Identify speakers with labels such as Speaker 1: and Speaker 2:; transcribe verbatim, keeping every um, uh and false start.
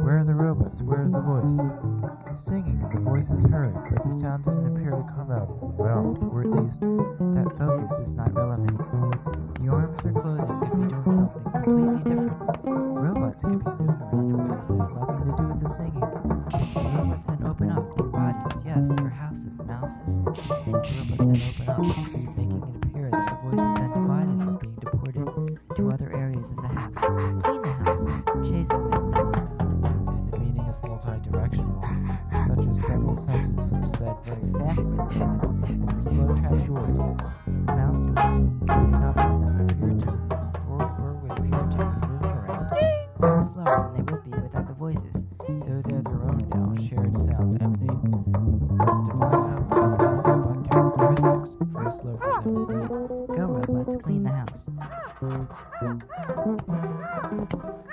Speaker 1: Where are the robots? Where's the voice? Singing, and the voice is heard, but the sound doesn't appear to come out of the mouth, or at least, that focus is not relevant. The arms or clothing could be doing something completely different. Robots could be moving around in ways that have nothing to do with the singing. Robots then open up their bodies, yes, their houses, mouses. Robots then open up, making it appear that the voice is then divided and being deported to other areas of the house. Clean the house, chase the mouse. If the meaning is multi-directional, such as several sentences said very fast for the robots, and slow trap doors, mouse doors, would not let them appear to, or, or would appear to be moving around, far slower than they would be without the voices, though they're their own now, shared sounds emanate as a divide out but characteristics, very slow for them indeed. Go, robots, clean the house.